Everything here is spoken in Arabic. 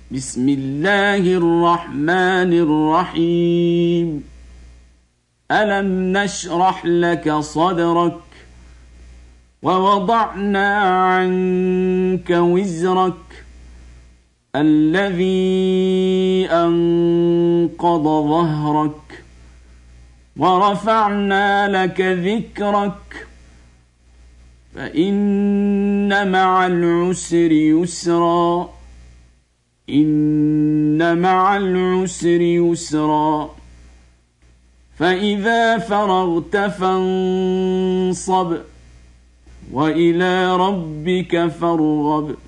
بسم الله الرحمن الرحيم. ألم نشرح لك صدرك ووضعنا عنك وزرك الذي أنقض ظهرك ورفعنا لك ذكرك فإن مع العسر يسرا إن مع العسر يسرا فإذا فرغت فانصب وإلى ربك فارغب.